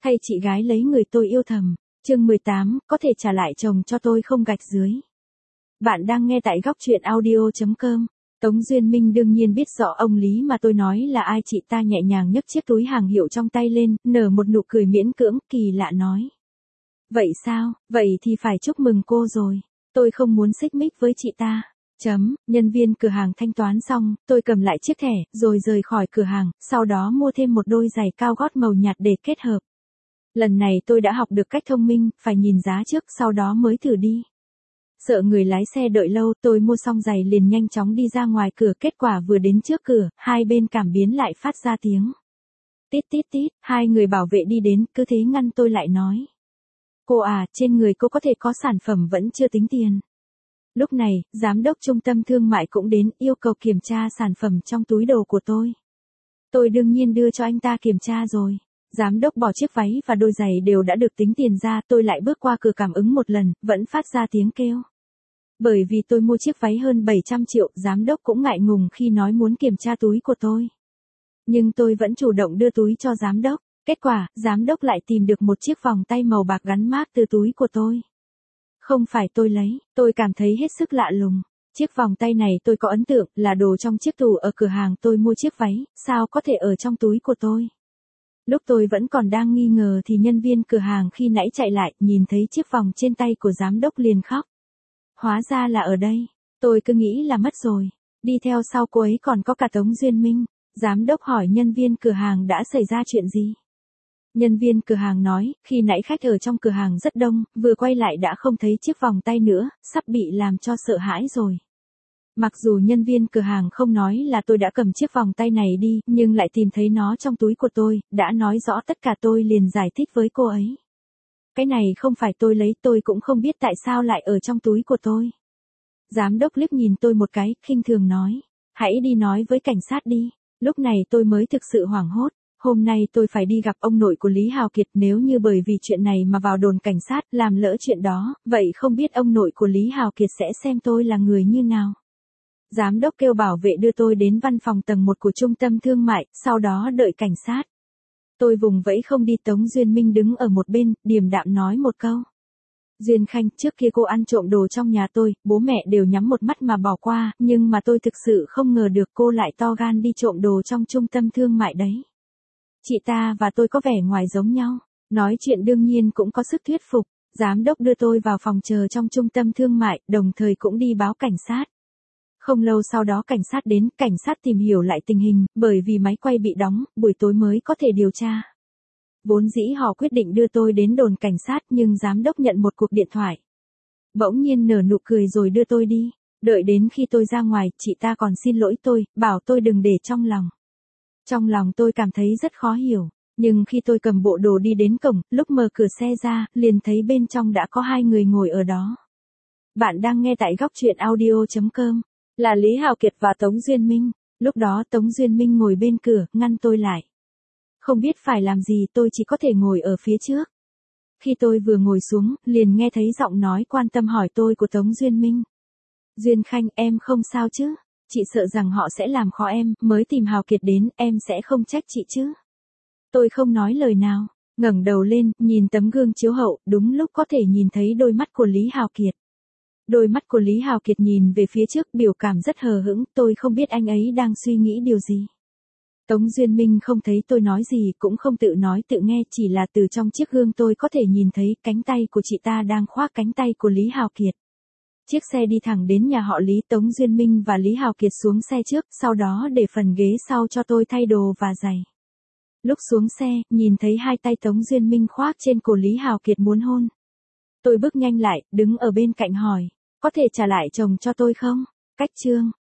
Thay chị gái lấy người tôi yêu thầm. Chương 18, có thể trả lại chồng cho tôi không gạch dưới. Bạn đang nghe tại góc truyện audio.com. Tống Duyên Minh đương nhiên biết rõ ông Lý mà tôi nói là ai. Chị ta nhẹ nhàng nhấc chiếc túi hàng hiệu trong tay lên, nở một nụ cười miễn cưỡng, kỳ lạ nói. Vậy sao, vậy thì phải chúc mừng cô rồi. Tôi không muốn xích mích với chị ta. Nhân viên cửa hàng thanh toán xong, tôi cầm lại chiếc thẻ, rồi rời khỏi cửa hàng, sau đó mua thêm một đôi giày cao gót màu nhạt để kết hợp. Lần này tôi đã học được cách thông minh, phải nhìn giá trước sau đó mới thử đi. Sợ người lái xe đợi lâu, tôi mua xong giày liền nhanh chóng đi ra ngoài cửa. Kết quả vừa đến trước cửa, hai bên cảm biến lại phát ra tiếng. Tít tít tít, hai người bảo vệ đi đến, cứ thế ngăn tôi lại nói. Cô à, trên người cô có thể có sản phẩm vẫn chưa tính tiền. Lúc này, giám đốc trung tâm thương mại cũng đến, yêu cầu kiểm tra sản phẩm trong túi đồ của tôi. Tôi đương nhiên đưa cho anh ta kiểm tra rồi. Giám đốc bỏ chiếc váy và đôi giày đều đã được tính tiền ra, tôi lại bước qua cửa cảm ứng một lần, vẫn phát ra tiếng kêu. Bởi vì tôi mua chiếc váy hơn 700 triệu, giám đốc cũng ngại ngùng khi nói muốn kiểm tra túi của tôi. Nhưng tôi vẫn chủ động đưa túi cho giám đốc. Kết quả, giám đốc lại tìm được một chiếc vòng tay màu bạc gắn mác từ túi của tôi. Không phải tôi lấy, tôi cảm thấy hết sức lạ lùng. Chiếc vòng tay này tôi có ấn tượng là đồ trong chiếc tủ ở cửa hàng tôi mua chiếc váy, sao có thể ở trong túi của tôi. Lúc tôi vẫn còn đang nghi ngờ thì nhân viên cửa hàng khi nãy chạy lại, nhìn thấy chiếc vòng trên tay của giám đốc liền khóc. Hóa ra là ở đây, tôi cứ nghĩ là mất rồi. Đi theo sau cô ấy còn có cả Tống Duyên Minh. Giám đốc hỏi nhân viên cửa hàng đã xảy ra chuyện gì. Nhân viên cửa hàng nói, khi nãy khách ở trong cửa hàng rất đông, vừa quay lại đã không thấy chiếc vòng tay nữa, sắp bị làm cho sợ hãi rồi. Mặc dù nhân viên cửa hàng không nói là tôi đã cầm chiếc vòng tay này đi, nhưng lại tìm thấy nó trong túi của tôi, đã nói rõ tất cả. Tôi liền giải thích với cô ấy. Cái này không phải tôi lấy, tôi cũng không biết tại sao lại ở trong túi của tôi. Giám đốc liếc nhìn tôi một cái, khinh thường nói, hãy đi nói với cảnh sát đi. Lúc này tôi mới thực sự hoảng hốt. Hôm nay tôi phải đi gặp ông nội của Lý Hào Kiệt, nếu như bởi vì chuyện này mà vào đồn cảnh sát làm lỡ chuyện đó, vậy không biết ông nội của Lý Hào Kiệt sẽ xem tôi là người như nào. Giám đốc kêu bảo vệ đưa tôi đến văn phòng tầng 1 của trung tâm thương mại, sau đó đợi cảnh sát. Tôi vùng vẫy không đi. Tống Duyên Minh đứng ở một bên, điềm đạm nói một câu. Duyên Khanh, trước kia cô ăn trộm đồ trong nhà tôi, bố mẹ đều nhắm một mắt mà bỏ qua, nhưng mà tôi thực sự không ngờ được cô lại to gan đi trộm đồ trong trung tâm thương mại đấy. Chị ta và tôi có vẻ ngoài giống nhau, nói chuyện đương nhiên cũng có sức thuyết phục. Giám đốc đưa tôi vào phòng chờ trong trung tâm thương mại, đồng thời cũng đi báo cảnh sát. Không lâu sau đó cảnh sát đến, cảnh sát tìm hiểu lại tình hình, bởi vì máy quay bị đóng, buổi tối mới có thể điều tra. Vốn dĩ họ quyết định đưa tôi đến đồn cảnh sát, nhưng giám đốc nhận một cuộc điện thoại. Bỗng nhiên nở nụ cười rồi đưa tôi đi. Đợi đến khi tôi ra ngoài, chị ta còn xin lỗi tôi, bảo tôi đừng để trong lòng. Trong lòng tôi cảm thấy rất khó hiểu, nhưng khi tôi cầm bộ đồ đi đến cổng, lúc mở cửa xe ra, liền thấy bên trong đã có hai người ngồi ở đó. Bạn đang nghe tại góc truyện audio.com, là Lý Hào Kiệt và Tống Duyên Minh. Lúc đó Tống Duyên Minh ngồi bên cửa, ngăn tôi lại. Không biết phải làm gì, tôi chỉ có thể ngồi ở phía trước. Khi tôi vừa ngồi xuống, liền nghe thấy giọng nói quan tâm hỏi tôi của Tống Duyên Minh. Duyên Khanh, em không sao chứ? Chị sợ rằng họ sẽ làm khó em, mới tìm Hào Kiệt đến, em sẽ không trách chị chứ? Tôi không nói lời nào, ngẩng đầu lên, nhìn tấm gương chiếu hậu, đúng lúc có thể nhìn thấy đôi mắt của Lý Hào Kiệt. Đôi mắt của Lý Hào Kiệt nhìn về phía trước, biểu cảm rất hờ hững, tôi không biết anh ấy đang suy nghĩ điều gì. Tống Duyên Minh không thấy tôi nói gì, cũng không tự nói tự nghe, chỉ là từ trong chiếc gương tôi có thể nhìn thấy cánh tay của chị ta đang khoác cánh tay của Lý Hào Kiệt. Chiếc xe đi thẳng đến nhà họ Lý. Tống Duyên Minh và Lý Hào Kiệt xuống xe trước, sau đó để phần ghế sau cho tôi thay đồ và giày. Lúc xuống xe, nhìn thấy hai tay Tống Duyên Minh khoác trên cổ Lý Hào Kiệt muốn hôn. Tôi bước nhanh lại, đứng ở bên cạnh hỏi, có thể trả lại chồng cho tôi không? Cách chương.